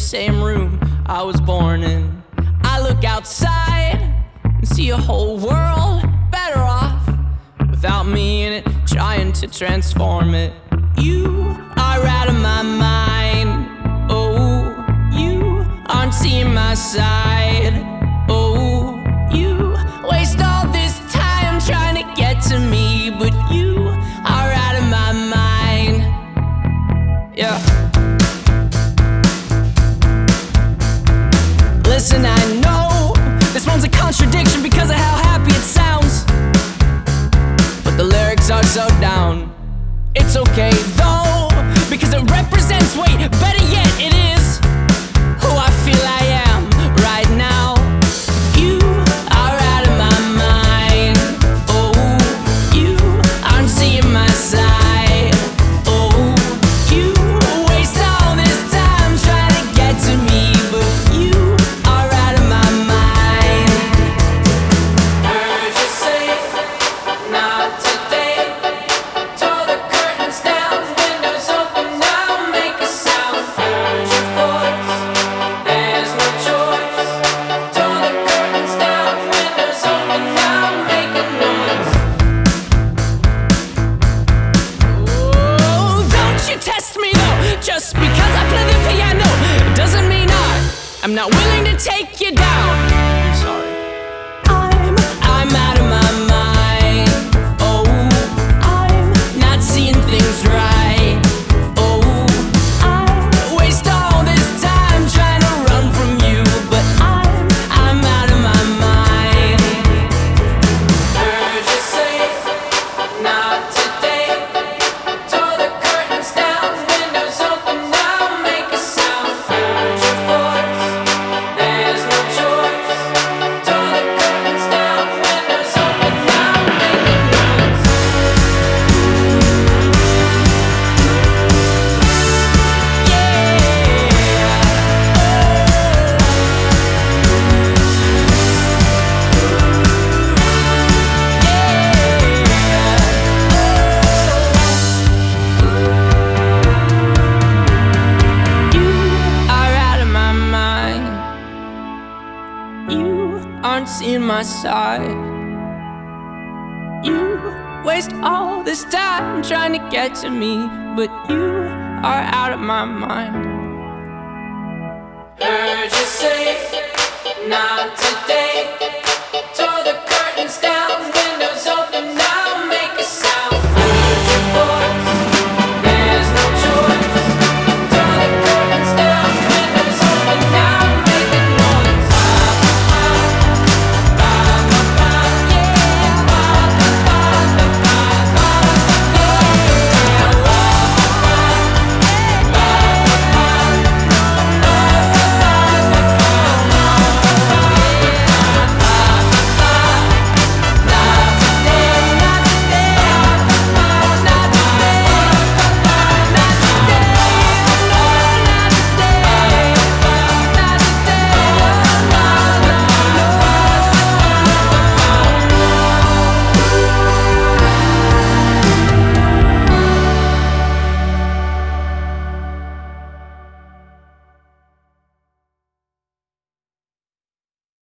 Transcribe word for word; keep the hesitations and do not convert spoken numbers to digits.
same room I was born in. I look outside and see a whole world better off without me in it, trying to transform it. You are out of my mind. Oh, you aren't seeing my side. Oh, you waste all this time trying to get to me, but you are out of my mind. Yeah. Listen, I know this one's a contradiction because of how happy it sounds, but the lyrics are so down. It's okay though, because it represents, wait, better yet, it is who I feel I am right now. You are out of my mind. Oh, you aren't seeing my side. Oh, you waste all this time trying to get to me, but you are out of my mind. Heard you say, not today. Tore the curtains down, windows open now, make a sound. Heard your voice, there's no choice. Tore the curtains down, windows open now, make a noise. Oh, don't you test me though, just because I play the piano, it doesn't mean I, I'm not willing to take you down. I'm sorry. I'm, I'm out of my mind. Oh, I'm not seeing things right. Oh, I waste all this time trying to run from you, but I'm, I'm out of my mind. Heard you say, not today. Tore the curtains down, windows open now, make a sound. Heard your voice, there's no choice. Tore the curtains down, windows open now, make a noise. You are out of my mind. You aren't seeing my side. You waste all this time trying to get to me, but you are out of my mind. Heard you say, not today.